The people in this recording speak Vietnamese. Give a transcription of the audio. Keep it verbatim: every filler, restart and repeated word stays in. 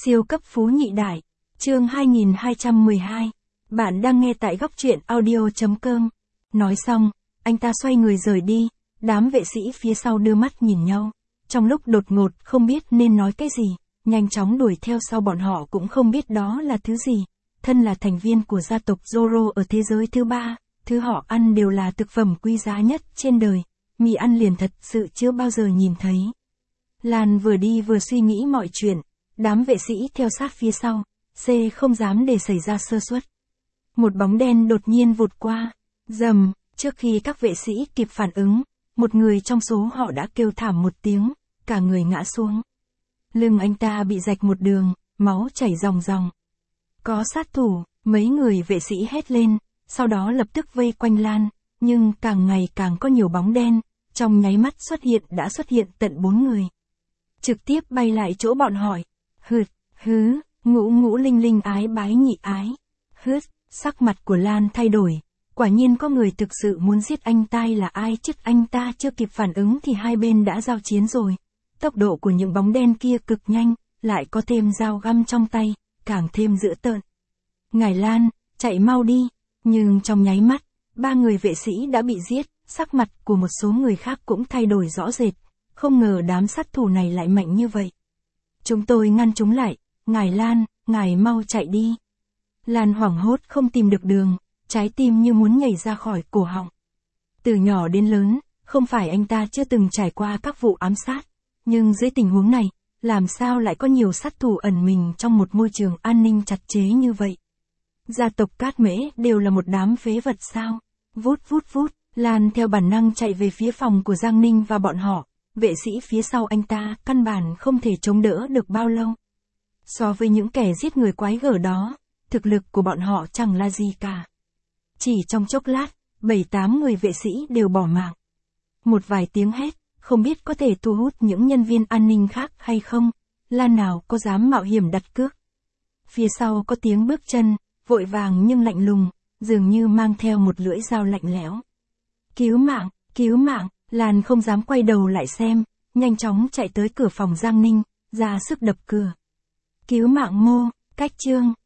Siêu cấp phú nhị đại, chương hai nghìn hai trăm mười hai. Bạn đang nghe tại góc truyện audio chấm com. Nói xong, anh ta xoay người rời đi, đám vệ sĩ phía sau đưa mắt nhìn nhau. Trong lúc đột ngột không biết nên nói cái gì, nhanh chóng đuổi theo sau bọn họ cũng không biết đó là thứ gì. Thân là thành viên của gia tộc Zoro ở thế giới thứ ba, thứ họ ăn đều là thực phẩm quý giá nhất trên đời. Mì ăn liền thật sự chưa bao giờ nhìn thấy. Lan vừa đi vừa suy nghĩ mọi chuyện. Đám vệ sĩ theo sát phía sau, C không dám để xảy ra sơ suất. Một bóng đen đột nhiên vụt qua, rầm, trước khi các vệ sĩ kịp phản ứng, một người trong số họ đã kêu thảm một tiếng, cả người ngã xuống. Lưng anh ta bị rạch một đường, máu chảy ròng ròng. Có sát thủ, mấy người vệ sĩ hét lên, sau đó lập tức vây quanh Lan, nhưng càng ngày càng có nhiều bóng đen, trong nháy mắt xuất hiện đã xuất hiện tận bốn người. Trực tiếp bay lại chỗ bọn hỏi. Hứt, hứ, ngũ ngũ linh linh ái bái nhị ái. Hứt, sắc mặt của Lan thay đổi. Quả nhiên có người thực sự muốn giết anh ta là ai chứ anh ta chưa kịp phản ứng thì hai bên đã giao chiến rồi. Tốc độ của những bóng đen kia cực nhanh, lại có thêm dao găm trong tay, càng thêm dữ tợn. Ngài Lan, chạy mau đi. Nhưng trong nháy mắt, ba người vệ sĩ đã bị giết, sắc mặt của một số người khác cũng thay đổi rõ rệt. Không ngờ đám sát thủ này lại mạnh như vậy. Chúng tôi ngăn chúng lại, ngài Lan, ngài mau chạy đi. Lan hoảng hốt không tìm được đường, trái tim như muốn nhảy ra khỏi cổ họng. Từ nhỏ đến lớn, không phải anh ta chưa từng trải qua các vụ ám sát, nhưng dưới tình huống này, làm sao lại có nhiều sát thủ ẩn mình trong một môi trường an ninh chặt chẽ như vậy? Gia tộc Cát Mễ đều là một đám phế vật sao? Vút vút vút, Lan theo bản năng chạy về phía phòng của Giang Ninh và bọn họ. Vệ sĩ phía sau anh ta căn bản không thể chống đỡ được bao lâu. So với những kẻ giết người quái gở đó, thực lực của bọn họ chẳng là gì cả. Chỉ trong chốc lát, bảy tám người vệ sĩ đều bỏ mạng. Một vài tiếng hét, không biết có thể thu hút những nhân viên an ninh khác hay không, Lan nào có dám mạo hiểm đặt cước. Phía sau có tiếng bước chân, vội vàng nhưng lạnh lùng, dường như mang theo một lưỡi dao lạnh lẽo. Cứu mạng, cứu mạng. Lan không dám quay đầu lại xem, nhanh chóng chạy tới cửa phòng Giang Ninh, ra sức đập cửa. Cứu mạng Mô, Cách Trương,